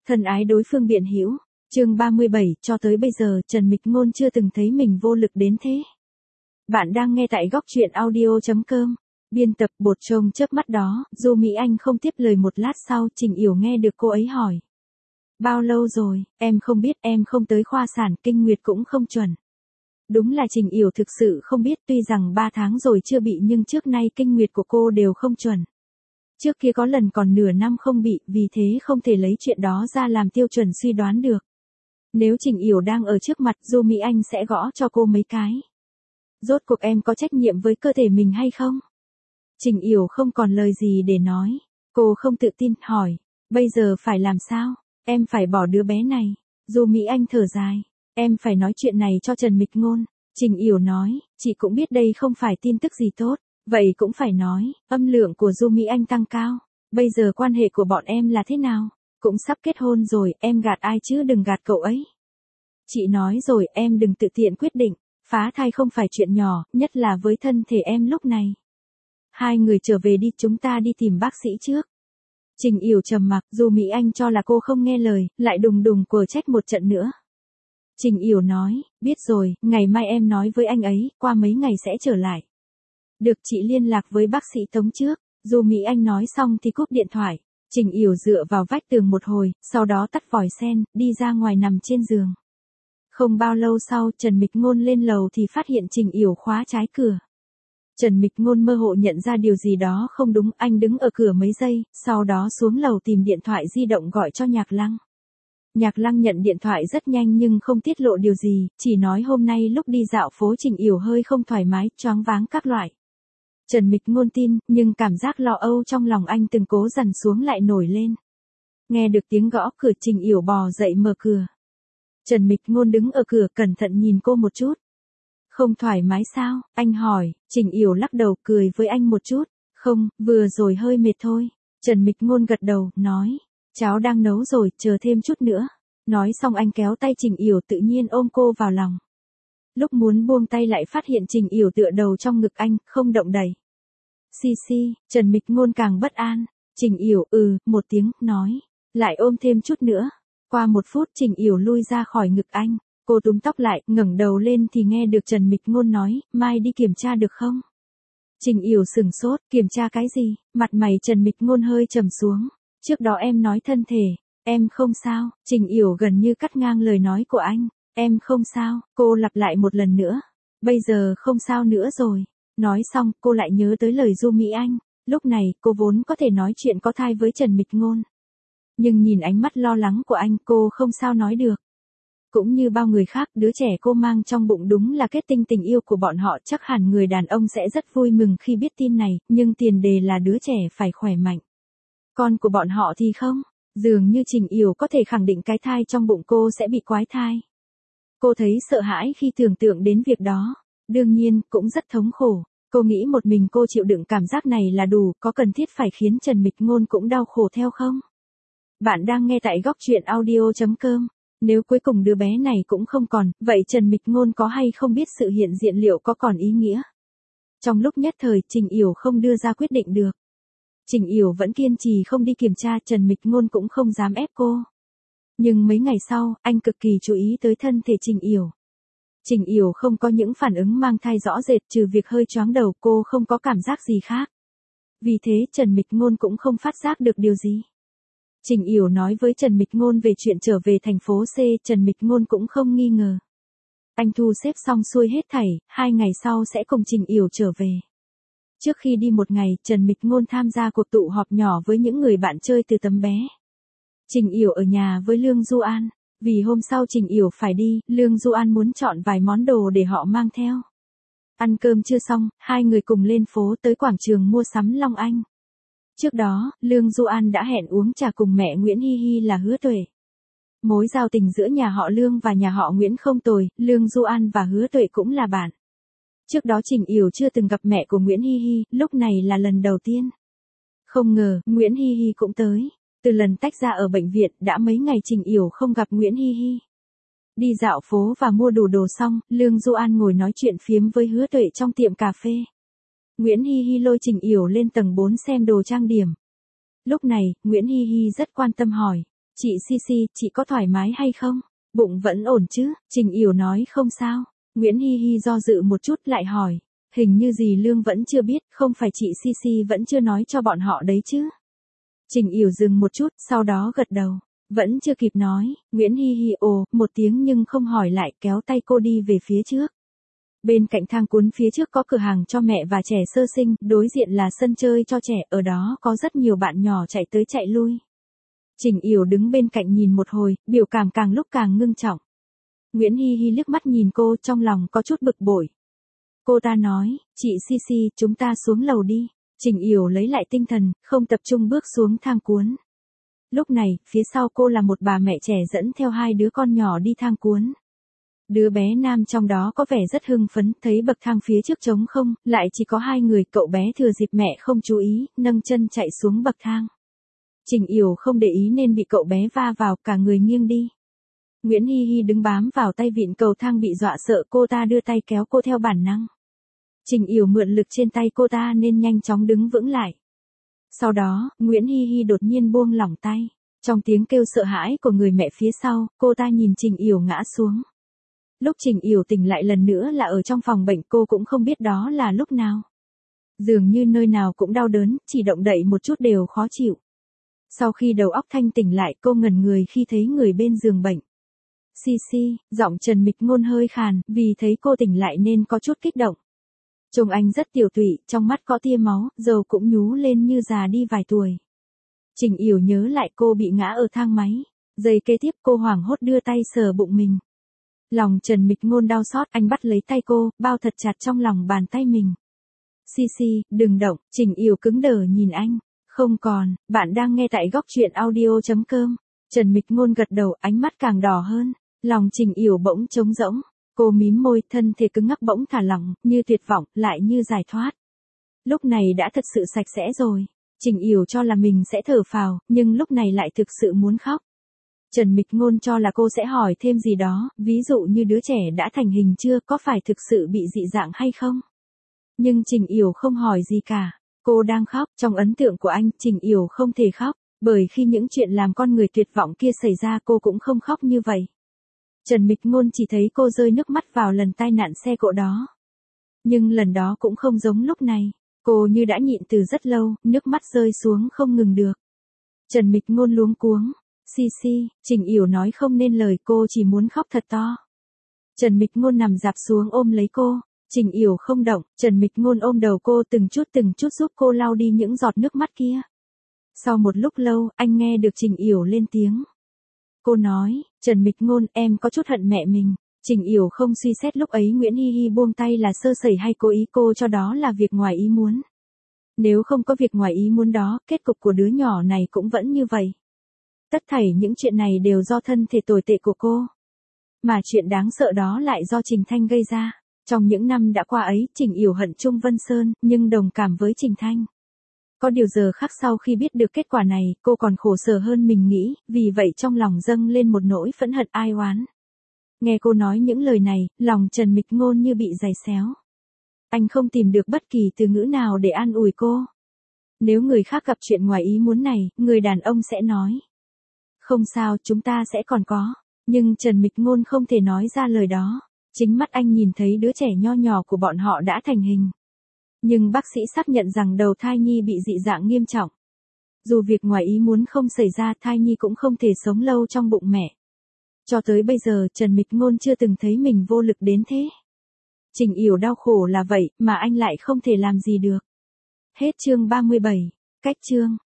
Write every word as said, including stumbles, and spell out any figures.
Thân ái đối phương biện hữu. Chương ba mươi bảy, cho tới bây giờ Trần Mịch Ngôn chưa từng thấy mình vô lực đến thế. Bạn đang nghe tại góc truyện audio chấm com. Biên tập Bột Trông chớp mắt đó, Du Mỹ Anh không tiếp lời một lát sau, Trình Yểu nghe được cô ấy hỏi. Bao lâu rồi, em không biết, em không tới khoa sản, kinh nguyệt cũng không chuẩn. Đúng là Trình Yểu thực sự không biết, tuy rằng ba tháng rồi chưa bị nhưng trước nay kinh nguyệt của cô đều không chuẩn. Trước kia có lần còn nửa năm không bị, vì thế không thể lấy chuyện đó ra làm tiêu chuẩn suy đoán được. Nếu Trình Yểu đang ở trước mặt, Du Mỹ Anh sẽ gõ cho cô mấy cái. Rốt cuộc em có trách nhiệm với cơ thể mình hay không? Trình Yểu không còn lời gì để nói. Cô không tự tin, hỏi. Bây giờ phải làm sao? Em phải bỏ đứa bé này. Du Mỹ Anh thở dài. Em phải nói chuyện này cho Trần Mịch Ngôn. Trình Yểu nói, chị cũng biết đây không phải tin tức gì tốt. Vậy cũng phải nói, âm lượng của Du Mỹ Anh tăng cao. Bây giờ quan hệ của bọn em là thế nào? Cũng sắp kết hôn rồi, em gạt ai chứ đừng gạt cậu ấy. Chị nói rồi, em đừng tự tiện quyết định. Phá thai không phải chuyện nhỏ, nhất là với thân thể em lúc này. Hai người trở về đi, chúng ta đi tìm bác sĩ trước. Trình Yểu trầm mặc, Du Mỹ Anh cho là cô không nghe lời, lại đùng đùng quở trách một trận nữa. Trình Yểu nói, biết rồi, ngày mai em nói với anh ấy, qua mấy ngày sẽ trở lại. Được, chị liên lạc với bác sĩ Tống trước. Du Mỹ Anh nói xong thì cúp điện thoại. Trình Yểu dựa vào vách tường một hồi, sau đó tắt vòi sen, đi ra ngoài nằm trên giường. Không bao lâu sau, Trần Mịch Ngôn lên lầu thì phát hiện Trình Yểu khóa trái cửa. Trần Mịch Ngôn mơ hồ nhận ra điều gì đó không đúng, anh đứng ở cửa mấy giây, sau đó xuống lầu tìm điện thoại di động gọi cho Nhạc Lăng. Nhạc Lăng nhận điện thoại rất nhanh nhưng không tiết lộ điều gì, chỉ nói hôm nay lúc đi dạo phố Trình Yểu hơi không thoải mái, choáng váng các loại. Trần Mịch Ngôn tin, nhưng cảm giác lo âu trong lòng anh từng cố dằn xuống lại nổi lên. Nghe được tiếng gõ cửa, Trình Yểu bò dậy mở cửa. Trần Mịch Ngôn đứng ở cửa cẩn thận nhìn cô một chút. Không thoải mái sao? Anh hỏi. Trình Yểu lắc đầu, cười với anh một chút. Không, vừa rồi hơi mệt thôi. Trần Mịch Ngôn gật đầu, nói. Cháo đang nấu rồi, chờ thêm chút nữa. Nói xong anh kéo tay Trình Yểu tự nhiên ôm cô vào lòng. Lúc muốn buông tay lại phát hiện Trình Yểu tựa đầu trong ngực anh, không động đậy. Xì xì, Trần Mịch Ngôn càng bất an. Trình Yểu, ừ, một tiếng, nói. Lại ôm thêm chút nữa. Qua một phút Trình Yểu lui ra khỏi ngực anh. Cô túm tóc lại, ngẩng đầu lên thì nghe được Trần Mịch Ngôn nói, mai đi kiểm tra được không? Trình Yểu sừng sốt, kiểm tra cái gì? Mặt mày Trần Mịch Ngôn hơi trầm xuống. Trước đó em nói thân thể, em không sao. Trình Yểu gần như cắt ngang lời nói của anh. Em không sao, cô lặp lại một lần nữa. Bây giờ không sao nữa rồi. Nói xong, cô lại nhớ tới lời Du Mỹ Anh. Lúc này, cô vốn có thể nói chuyện có thai với Trần Mịch Ngôn. Nhưng nhìn ánh mắt lo lắng của anh, cô không sao nói được. Cũng như bao người khác, đứa trẻ cô mang trong bụng đúng là kết tinh tình yêu của bọn họ, chắc hẳn người đàn ông sẽ rất vui mừng khi biết tin này, nhưng tiền đề là đứa trẻ phải khỏe mạnh. Con của bọn họ thì không, dường như Trình Yểu có thể khẳng định cái thai trong bụng cô sẽ bị quái thai. Cô thấy sợ hãi khi tưởng tượng đến việc đó, đương nhiên, cũng rất thống khổ. Cô nghĩ một mình cô chịu đựng cảm giác này là đủ, có cần thiết phải khiến Trần Mịch Ngôn cũng đau khổ theo không? Bạn đang nghe tại góc truyện audio chấm com. Nếu cuối cùng đứa bé này cũng không còn, vậy Trần Mịch Ngôn có hay không biết sự hiện diện liệu có còn ý nghĩa? Trong lúc nhất thời, Trình Yểu không đưa ra quyết định được. Trình Yểu vẫn kiên trì không đi kiểm tra, Trần Mịch Ngôn cũng không dám ép cô. Nhưng mấy ngày sau, anh cực kỳ chú ý tới thân thể Trình Yểu. Trình Yểu không có những phản ứng mang thai rõ rệt, trừ việc hơi choáng đầu, cô không có cảm giác gì khác. Vì thế Trần Mịch Ngôn cũng không phát giác được điều gì. Trình Yểu nói với Trần Mịch Ngôn về chuyện trở về thành phố C, Trần Mịch Ngôn cũng không nghi ngờ. Anh thu xếp xong xuôi hết thảy, hai ngày sau sẽ cùng Trình Yểu trở về. Trước khi đi một ngày, Trần Mịch Ngôn tham gia cuộc tụ họp nhỏ với những người bạn chơi từ tấm bé. Trình Yểu ở nhà với Lương Du An. Vì hôm sau Trình Yểu phải đi, Lương Du An muốn chọn vài món đồ để họ mang theo. Ăn cơm chưa xong, hai người cùng lên phố tới quảng trường mua sắm Long Anh. Trước đó, Lương Du An đã hẹn uống trà cùng mẹ Nguyễn Hi Hi là Hứa Tuệ. Mối giao tình giữa nhà họ Lương và nhà họ Nguyễn không tồi, Lương Du An và Hứa Tuệ cũng là bạn. Trước đó Trình Yểu chưa từng gặp mẹ của Nguyễn Hi Hi, lúc này là lần đầu tiên. Không ngờ, Nguyễn Hi Hi cũng tới. Từ lần tách ra ở bệnh viện, đã mấy ngày Trình Yểu không gặp Nguyễn Hi Hi. Đi dạo phố và mua đủ đồ xong, Lương Du An ngồi nói chuyện phiếm với Hứa Tuệ trong tiệm cà phê. Nguyễn Hi Hi lôi Trình Yểu lên tầng bốn xem đồ trang điểm. Lúc này, Nguyễn Hi Hi rất quan tâm hỏi. Chị Sisi, chị có thoải mái hay không? Bụng vẫn ổn chứ? Trình Yểu nói không sao. Nguyễn Hi Hi do dự một chút lại hỏi. Hình như dì Lương vẫn chưa biết, không phải chị Sisi vẫn chưa nói cho bọn họ đấy chứ? Trình Yểu dừng một chút, sau đó gật đầu. Vẫn chưa kịp nói, Nguyễn Hi Hi ồ, một tiếng nhưng không hỏi lại, kéo tay cô đi về phía trước. Bên cạnh thang cuốn phía trước có cửa hàng cho mẹ và trẻ sơ sinh, đối diện là sân chơi cho trẻ, ở đó có rất nhiều bạn nhỏ chạy tới chạy lui. Trình Yểu đứng bên cạnh nhìn một hồi, biểu cảm càng lúc càng ngưng trọng. Nguyễn Hi Hi liếc mắt nhìn cô, trong lòng có chút bực bội. Cô ta nói, chị Sisi, chúng ta xuống lầu đi. Trình Yểu lấy lại tinh thần, không tập trung bước xuống thang cuốn. Lúc này, phía sau cô là một bà mẹ trẻ dẫn theo hai đứa con nhỏ đi thang cuốn. Đứa bé nam trong đó có vẻ rất hưng phấn, thấy bậc thang phía trước trống không, lại chỉ có hai người, cậu bé thừa dịp mẹ không chú ý, nâng chân chạy xuống bậc thang. Trình Yểu không để ý nên bị cậu bé va vào, cả người nghiêng đi. Nguyễn Hi Hi đứng bám vào tay vịn cầu thang bị dọa sợ, cô ta đưa tay kéo cô theo bản năng. Trình Yểu mượn lực trên tay cô ta nên nhanh chóng đứng vững lại. Sau đó, Nguyễn Hi Hi đột nhiên buông lỏng tay. Trong tiếng kêu sợ hãi của người mẹ phía sau, cô ta nhìn Trình Yểu ngã xuống. Lúc Trình Yểu tỉnh lại lần nữa là ở trong phòng bệnh, cô cũng không biết đó là lúc nào. Dường như nơi nào cũng đau đớn, chỉ động đậy một chút đều khó chịu. Sau khi đầu óc thanh tỉnh lại, cô ngẩn người khi thấy người bên giường bệnh. Sisi, giọng Trần Mịch Ngôn hơi khàn, vì thấy cô tỉnh lại nên có chút kích động. Trông anh rất tiểu tụy, trong mắt có tia máu, dầu cũng nhú lên như già đi vài tuổi. Trình Yểu nhớ lại cô bị ngã ở thang máy. Giây kế tiếp cô hoảng hốt đưa tay sờ bụng mình. Lòng Trần Mịch Ngôn đau xót, anh bắt lấy tay cô, bao thật chặt trong lòng bàn tay mình. Sisi, đừng động. Trình Yểu cứng đờ nhìn anh. Không còn, bạn đang nghe tại góc truyện audio chấm com. Trần Mịch Ngôn gật đầu, ánh mắt càng đỏ hơn. Lòng Trình Yểu bỗng trống rỗng. Cô mím môi, thân thể cứng ngắc bỗng thả lỏng, như tuyệt vọng, lại như giải thoát. Lúc này đã thật sự sạch sẽ rồi. Trình Yểu cho là mình sẽ thở phào, nhưng lúc này lại thực sự muốn khóc. Trần Mịch Ngôn cho là cô sẽ hỏi thêm gì đó, ví dụ như đứa trẻ đã thành hình chưa, có phải thực sự bị dị dạng hay không. Nhưng Trình Yểu không hỏi gì cả. Cô đang khóc, trong ấn tượng của anh, Trình Yểu không thể khóc, bởi khi những chuyện làm con người tuyệt vọng kia xảy ra cô cũng không khóc như vậy. Trần Mịch Ngôn chỉ thấy cô rơi nước mắt vào lần tai nạn xe cộ đó. Nhưng lần đó cũng không giống lúc này, cô như đã nhịn từ rất lâu, nước mắt rơi xuống không ngừng được. Trần Mịch Ngôn luống cuống. Sisi, Trình Yểu nói không nên lời, cô chỉ muốn khóc thật to. Trần Mịch Ngôn nằm dạp xuống ôm lấy cô. Trình Yểu không động, Trần Mịch Ngôn ôm đầu cô từng chút từng chút giúp cô lau đi những giọt nước mắt kia. Sau một lúc lâu, anh nghe được Trình Yểu lên tiếng. Cô nói, Trần Mịch Ngôn, em có chút hận mẹ mình. Trình Yểu không suy xét lúc ấy Nguyễn Hi Hi buông tay là sơ sẩy hay cố ý, cô cho đó là việc ngoài ý muốn. Nếu không có việc ngoài ý muốn đó, kết cục của đứa nhỏ này cũng vẫn như vậy. Tất thảy những chuyện này đều do thân thể tồi tệ của cô. Mà chuyện đáng sợ đó lại do Trình Thanh gây ra. Trong những năm đã qua ấy, Trình Yểu hận Trung Vân Sơn, nhưng đồng cảm với Trình Thanh. Có điều giờ khắc sau khi biết được kết quả này, cô còn khổ sở hơn mình nghĩ, vì vậy trong lòng dâng lên một nỗi phẫn hận ai oán. Nghe cô nói những lời này, lòng Trần Mịch Ngôn như bị giày xéo. Anh không tìm được bất kỳ từ ngữ nào để an ủi cô. Nếu người khác gặp chuyện ngoài ý muốn này, người đàn ông sẽ nói. Không sao, chúng ta sẽ còn có. Nhưng Trần Mịch Ngôn không thể nói ra lời đó. Chính mắt anh nhìn thấy đứa trẻ nho nhỏ của bọn họ đã thành hình. Nhưng bác sĩ xác nhận rằng đầu thai nhi bị dị dạng nghiêm trọng. Dù việc ngoài ý muốn không xảy ra, thai nhi cũng không thể sống lâu trong bụng mẹ. Cho tới bây giờ Trần Mịch Ngôn chưa từng thấy mình vô lực đến thế. Trình Yểu đau khổ là vậy, mà anh lại không thể làm gì được. Hết chương ba mươi bảy. Cách chương.